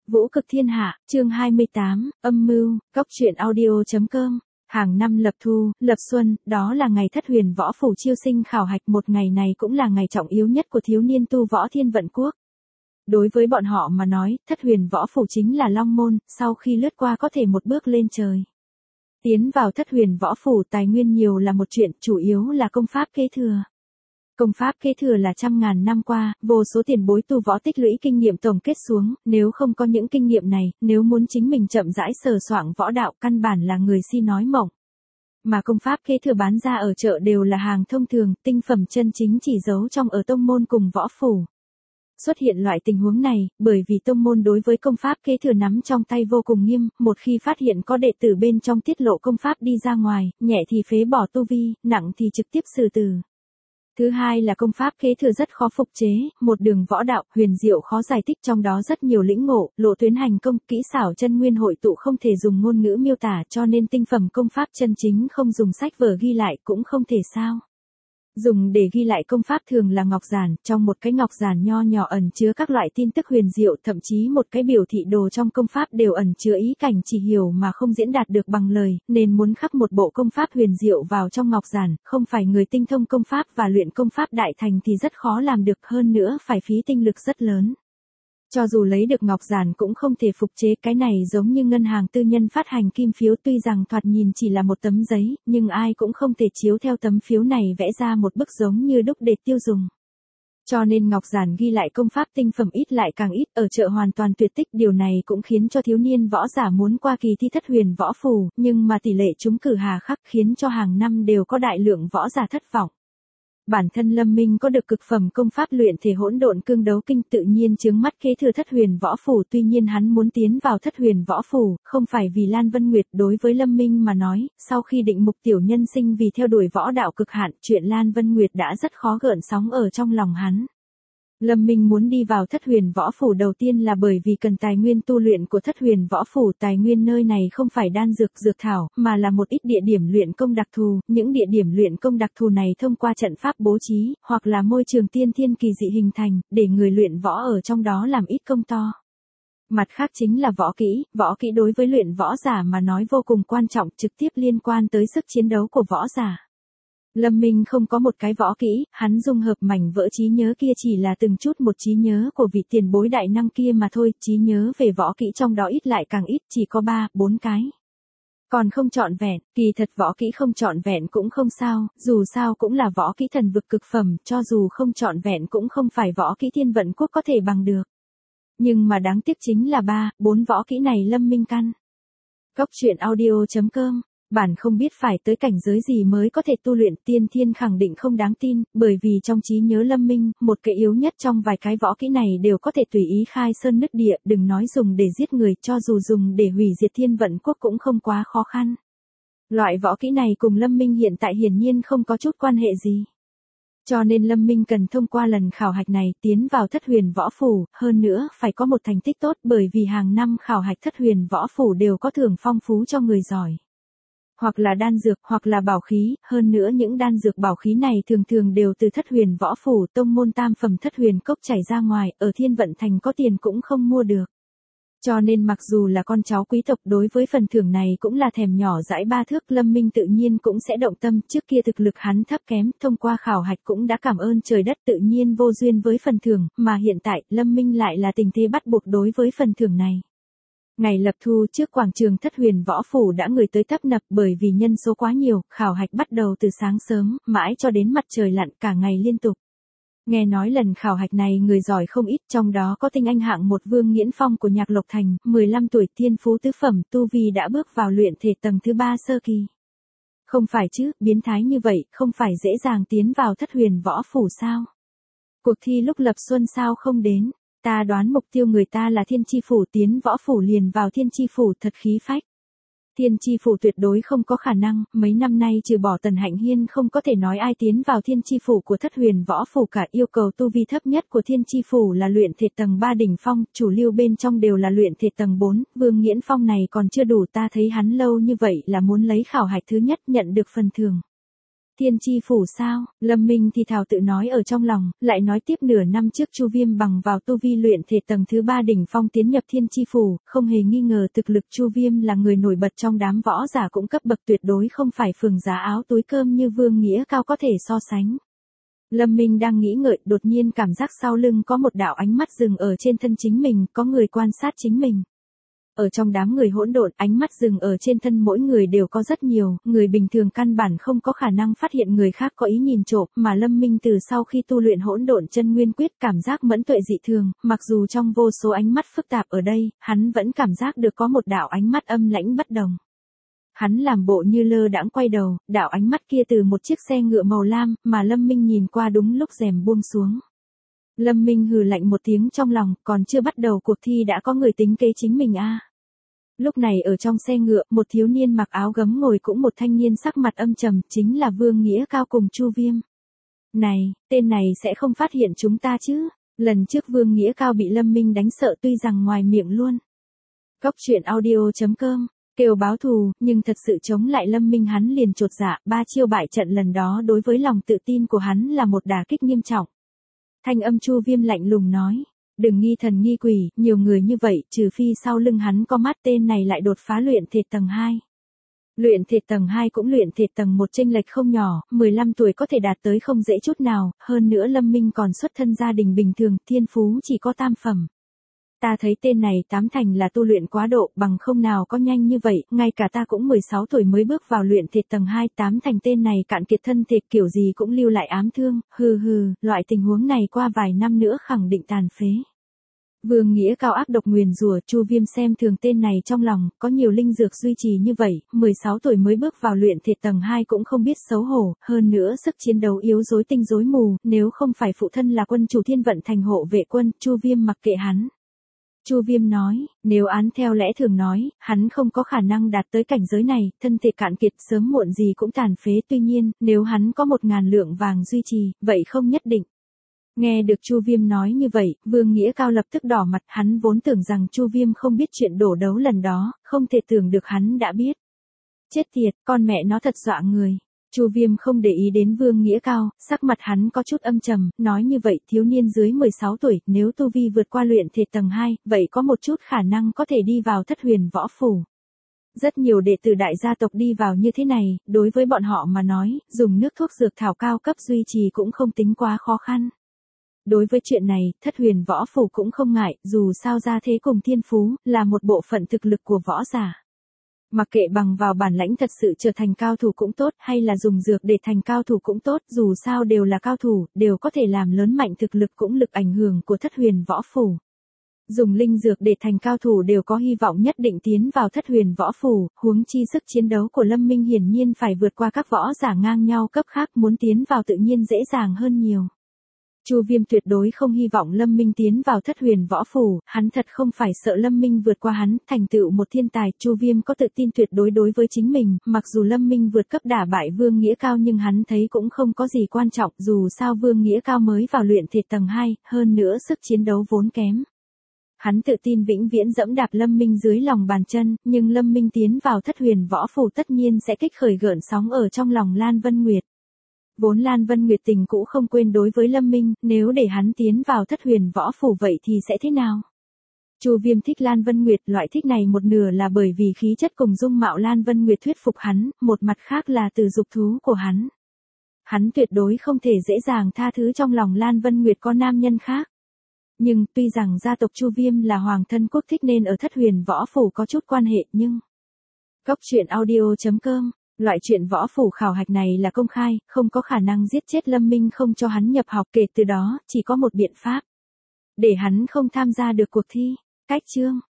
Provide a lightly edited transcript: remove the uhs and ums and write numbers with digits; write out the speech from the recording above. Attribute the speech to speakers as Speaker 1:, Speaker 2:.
Speaker 1: Vũ cực thiên hạ, chương 28, âm mưu, góc truyện audio.com. Hàng năm lập thu, lập xuân, đó là ngày Thất Huyền Võ Phủ chiêu sinh khảo hạch, một ngày này cũng là ngày trọng yếu nhất của thiếu niên tu võ Thiên Vận Quốc. Đối với bọn họ mà nói, Thất Huyền Võ Phủ chính là long môn, sau khi lướt qua có thể một bước lên trời. Tiến vào Thất Huyền Võ Phủ tài nguyên nhiều là một chuyện, chủ yếu là công pháp kế thừa. Công pháp kế thừa là trăm ngàn năm qua, vô số tiền bối tu võ tích lũy kinh nghiệm tổng kết xuống, nếu không có những kinh nghiệm này, nếu muốn chính mình chậm rãi sờ soạng võ đạo căn bản là người si nói mộng. Mà công pháp kế thừa bán ra ở chợ đều là hàng thông thường, tinh phẩm chân chính chỉ giấu trong ở tông môn cùng võ phủ. Xuất hiện loại tình huống này, bởi vì tông môn đối với công pháp kế thừa nắm trong tay vô cùng nghiêm, một khi phát hiện có đệ tử bên trong tiết lộ công pháp đi ra ngoài, nhẹ thì phế bỏ tu vi, nặng thì trực tiếp xử tử. Thứ hai là công pháp kế thừa rất khó phục chế, một đường võ đạo, huyền diệu khó giải thích, trong đó rất nhiều lĩnh ngộ, lộ tuyến hành công, kỹ xảo chân nguyên hội tụ không thể dùng ngôn ngữ miêu tả, cho nên tinh phẩm công pháp chân chính không dùng sách vở ghi lại cũng không thể sao. Dùng để ghi lại công pháp thường là ngọc giản, trong một cái ngọc giản nho nhỏ ẩn chứa các loại tin tức huyền diệu, thậm chí một cái biểu thị đồ trong công pháp đều ẩn chứa ý cảnh chỉ hiểu mà không diễn đạt được bằng lời, nên muốn khắc một bộ công pháp huyền diệu vào trong ngọc giản, không phải người tinh thông công pháp và luyện công pháp đại thành thì rất khó làm được, hơn nữa phải phí tinh lực rất lớn. Cho dù lấy được ngọc giản cũng không thể phục chế, cái này giống như ngân hàng tư nhân phát hành kim phiếu, tuy rằng thoạt nhìn chỉ là một tấm giấy, nhưng ai cũng không thể chiếu theo tấm phiếu này vẽ ra một bức giống như đúc để tiêu dùng. Cho nên ngọc giản ghi lại công pháp tinh phẩm ít lại càng ít, ở chợ hoàn toàn tuyệt tích, điều này cũng khiến cho thiếu niên võ giả muốn qua kỳ thi Thất Huyền Võ Phủ, nhưng mà tỷ lệ trúng cử hà khắc khiến cho hàng năm đều có đại lượng võ giả thất vọng. Bản thân Lâm Minh có được cực phẩm công pháp luyện thể hỗn độn cương đấu kinh, tự nhiên chướng mắt kế thừa Thất Huyền Võ Phủ, tuy nhiên hắn muốn tiến vào Thất Huyền Võ Phủ, không phải vì Lan Vân Nguyệt, đối với Lâm Minh mà nói, sau khi định mục tiểu nhân sinh vì theo đuổi võ đạo cực hạn, chuyện Lan Vân Nguyệt đã rất khó gợn sóng ở trong lòng hắn. Lâm Minh muốn đi vào Thất Huyền Võ Phủ đầu tiên là bởi vì cần tài nguyên tu luyện của Thất Huyền Võ Phủ, tài nguyên nơi này không phải đan dược dược thảo, mà là một ít địa điểm luyện công đặc thù, những địa điểm luyện công đặc thù này thông qua trận pháp bố trí, hoặc là môi trường tiên thiên kỳ dị hình thành, để người luyện võ ở trong đó làm ít công to. Mặt khác chính là võ kỹ đối với luyện võ giả mà nói vô cùng quan trọng, trực tiếp liên quan tới sức chiến đấu của võ giả. Lâm Minh không có một cái võ kỹ, hắn dung hợp mảnh vỡ trí nhớ kia chỉ là từng chút một trí nhớ của vị tiền bối đại năng kia mà thôi, trí nhớ về võ kỹ trong đó ít lại càng ít, chỉ có 3-4 cái. Còn không trọn vẹn, kỳ thật võ kỹ không trọn vẹn cũng không sao, dù sao cũng là võ kỹ thần vực cực phẩm, cho dù không trọn vẹn cũng không phải võ kỹ Thiên Vận Quốc có thể bằng được. Nhưng mà đáng tiếc chính là 3-4 võ kỹ này Lâm Minh căn. Góc truyện audio.com. Bản không biết phải tới cảnh giới gì mới có thể tu luyện, tiên thiên khẳng định không đáng tin, bởi vì trong trí nhớ Lâm Minh, một cái yếu nhất trong vài cái võ kỹ này đều có thể tùy ý khai sơn nứt địa, đừng nói dùng để giết người, cho dù dùng để hủy diệt Thiên Vận Quốc cũng không quá khó khăn. Loại võ kỹ này cùng Lâm Minh hiện tại hiển nhiên không có chút quan hệ gì. Cho nên Lâm Minh cần thông qua lần khảo hạch này tiến vào Thất Huyền Võ Phủ, hơn nữa phải có một thành tích tốt, bởi vì hàng năm khảo hạch Thất Huyền Võ Phủ đều có thưởng phong phú cho người giỏi. Hoặc là đan dược, hoặc là bảo khí, hơn nữa những đan dược bảo khí này thường thường đều từ Thất Huyền Võ Phủ, tông môn tam phẩm Thất Huyền Cốc chảy ra ngoài, ở Thiên Vận Thành có tiền cũng không mua được. Cho nên mặc dù là con cháu quý tộc đối với phần thưởng này cũng là thèm nhỏ dãi ba thước, Lâm Minh tự nhiên cũng sẽ động tâm, trước kia thực lực hắn thấp kém, thông qua khảo hạch cũng đã cảm ơn trời đất, tự nhiên vô duyên với phần thưởng, mà hiện tại, Lâm Minh lại là tình thế bắt buộc đối với phần thưởng này. Ngày lập thu trước quảng trường Thất Huyền Võ Phủ đã người tới tấp nập, bởi vì nhân số quá nhiều, khảo hạch bắt đầu từ sáng sớm, mãi cho đến mặt trời lặn, cả ngày liên tục. Nghe nói lần khảo hạch này người giỏi không ít, trong đó có tinh anh hạng một Vương Nghiễn Phong của Nhạc Lộc Thành, 15 tuổi, thiên phú tứ phẩm, tu vi đã bước vào luyện thể tầng thứ 3 sơ kỳ. Không phải chứ, biến thái như vậy, không phải dễ dàng tiến vào Thất Huyền Võ Phủ sao? Cuộc thi lúc lập xuân sao không đến? Ta đoán mục tiêu người ta là Thiên Chi Phủ, tiến võ phủ liền vào Thiên Chi Phủ, thật khí phách. Thiên Chi Phủ tuyệt đối không có khả năng, mấy năm nay trừ bỏ Tần Hạnh Hiên không có thể nói ai tiến vào Thiên Chi Phủ của Thất Huyền Võ Phủ cả, yêu cầu tu vi thấp nhất của Thiên Chi Phủ là luyện thể tầng 3 đỉnh phong, chủ lưu bên trong đều là luyện thể tầng 4, Vương Nghiễn Phong này còn chưa đủ, ta thấy hắn lâu như vậy là muốn lấy khảo hạch thứ nhất nhận được phần thưởng. Thiên chi phủ sao? Lâm Minh thì thào tự nói ở trong lòng, lại nói tiếp nửa năm trước Chu Viêm bằng vào tu vi luyện thể tầng thứ 3 đỉnh phong tiến nhập thiên chi phủ, không hề nghi ngờ thực lực Chu Viêm là người nổi bật trong đám võ giả cũng cấp bậc tuyệt đối không phải phường giá áo túi cơm như Vương Nghĩa Cao có thể so sánh. Lâm Minh đang nghĩ ngợi, đột nhiên cảm giác sau lưng có một đạo ánh mắt dừng ở trên thân chính mình, có người quan sát chính mình. Ở trong đám người hỗn độn, ánh mắt dừng ở trên thân mỗi người đều có rất nhiều, người bình thường căn bản không có khả năng phát hiện người khác có ý nhìn trộm, mà Lâm Minh từ sau khi tu luyện hỗn độn chân nguyên quyết cảm giác mẫn tuệ dị thường, mặc dù trong vô số ánh mắt phức tạp ở đây, hắn vẫn cảm giác được có một đạo ánh mắt âm lãnh bất đồng. Hắn làm bộ như lơ đãng quay đầu, đạo ánh mắt kia từ một chiếc xe ngựa màu lam, mà Lâm Minh nhìn qua đúng lúc rèm buông xuống. Lâm Minh hừ lạnh một tiếng trong lòng, còn chưa bắt đầu cuộc thi đã có người tính kế chính mình a. Lúc này ở trong xe ngựa, một thiếu niên mặc áo gấm ngồi cũng một thanh niên sắc mặt âm trầm, chính là Vương Nghĩa Cao cùng Chu Viêm. Này, tên này sẽ không phát hiện chúng ta chứ? Lần trước Vương Nghĩa Cao bị Lâm Minh đánh sợ tuy rằng ngoài miệng luôn. Cóc truyện audio.com kêu báo thù, nhưng thật sự chống lại Lâm Minh hắn liền chột dạ, 3 chiêu bại trận lần đó đối với lòng tự tin của hắn là một đả kích nghiêm trọng. Thanh âm Chu Viêm lạnh lùng nói, đừng nghi thần nghi quỷ, nhiều người như vậy, trừ phi sau lưng hắn có mắt tên này lại đột phá luyện thể tầng 2. Luyện thể tầng 2 cũng luyện thể tầng 1 chênh lệch không nhỏ, 15 tuổi có thể đạt tới không dễ chút nào, hơn nữa Lâm Minh còn xuất thân gia đình bình thường, thiên phú chỉ có tam phẩm. Ta thấy tên này tám thành là tu luyện quá độ, bằng không nào có nhanh như vậy, ngay cả ta cũng 16 tuổi mới bước vào luyện thể tầng 2, tám thành tên này cạn kiệt thân thể kiểu gì cũng lưu lại ám thương, loại tình huống này qua vài năm nữa khẳng định tàn phế. Vương Nghĩa Cao ác độc nguyền rủa, Chu Viêm xem thường tên này trong lòng, có nhiều linh dược duy trì như vậy, 16 tuổi mới bước vào luyện thể tầng 2 cũng không biết xấu hổ, hơn nữa sức chiến đấu yếu rối tinh rối mù, nếu không phải phụ thân là quân chủ Thiên Vận Thành hộ vệ quân, Chu Viêm mặc kệ hắn. Chu Viêm nói, nếu án theo lẽ thường nói, hắn không có khả năng đạt tới cảnh giới này, thân thể cạn kiệt sớm muộn gì cũng tàn phế, tuy nhiên, nếu hắn có 1.000 lượng vàng duy trì, vậy không nhất định. Nghe được Chu Viêm nói như vậy, Vương Nghĩa Cao lập tức đỏ mặt, hắn vốn tưởng rằng Chu Viêm không biết chuyện đổ đấu lần đó, không thể tưởng được hắn đã biết. Chết tiệt, con mẹ nó thật dọa người. Chu Viêm không để ý đến Vương Nghĩa Cao, sắc mặt hắn có chút âm trầm, nói như vậy thiếu niên dưới 16 tuổi, nếu tu vi vượt qua luyện thể tầng 2, vậy có một chút khả năng có thể đi vào Thất Huyền Võ Phủ. Rất nhiều đệ tử đại gia tộc đi vào như thế này, đối với bọn họ mà nói, dùng nước thuốc dược thảo cao cấp duy trì cũng không tính quá khó khăn. Đối với chuyện này, Thất Huyền Võ Phủ cũng không ngại, dù sao gia thế cùng thiên phú, là một bộ phận thực lực của võ giả. Mặc kệ bằng vào bản lãnh thật sự trở thành cao thủ cũng tốt, hay là dùng dược để thành cao thủ cũng tốt, dù sao đều là cao thủ, đều có thể làm lớn mạnh thực lực cũng lực ảnh hưởng của Thất Huyền Võ Phủ. Dùng linh dược để thành cao thủ đều có hy vọng nhất định tiến vào Thất Huyền Võ Phủ, huống chi sức chiến đấu của Lâm Minh hiển nhiên phải vượt qua các võ giả ngang nhau cấp khác, muốn tiến vào tự nhiên dễ dàng hơn nhiều. Chu Viêm tuyệt đối không hy vọng Lâm Minh tiến vào Thất Huyền Võ Phủ, hắn thật không phải sợ Lâm Minh vượt qua hắn, thành tựu một thiên tài, Chu Viêm có tự tin tuyệt đối đối với chính mình, mặc dù Lâm Minh vượt cấp đả bại Vương Nghĩa Cao nhưng hắn thấy cũng không có gì quan trọng, dù sao Vương Nghĩa Cao mới vào luyện thể tầng 2, hơn nữa sức chiến đấu vốn kém. Hắn tự tin vĩnh viễn dẫm đạp Lâm Minh dưới lòng bàn chân, nhưng Lâm Minh tiến vào Thất Huyền Võ Phủ tất nhiên sẽ kích khởi gợn sóng ở trong lòng Lan Vân Nguyệt. Vốn Lan Vân Nguyệt tình cũ không quên đối với Lâm Minh, nếu để hắn tiến vào Thất Huyền Võ Phủ vậy thì sẽ thế nào? Chu Viêm thích Lan Vân Nguyệt, loại thích này một nửa là bởi vì khí chất cùng dung mạo Lan Vân Nguyệt thuyết phục hắn, một mặt khác là từ dục thú của hắn. Hắn tuyệt đối không thể dễ dàng tha thứ trong lòng Lan Vân Nguyệt có nam nhân khác. Nhưng, tuy rằng gia tộc Chu Viêm là hoàng thân quốc thích nên ở Thất Huyền Võ Phủ có chút quan hệ nhưng... Cóc truyện audio.com Loại chuyện võ phủ khảo hạch này là công khai, không có khả năng giết chết Lâm Minh không cho hắn nhập học, kể từ đó, chỉ có một biện pháp. Để hắn không tham gia được cuộc thi. Cách chương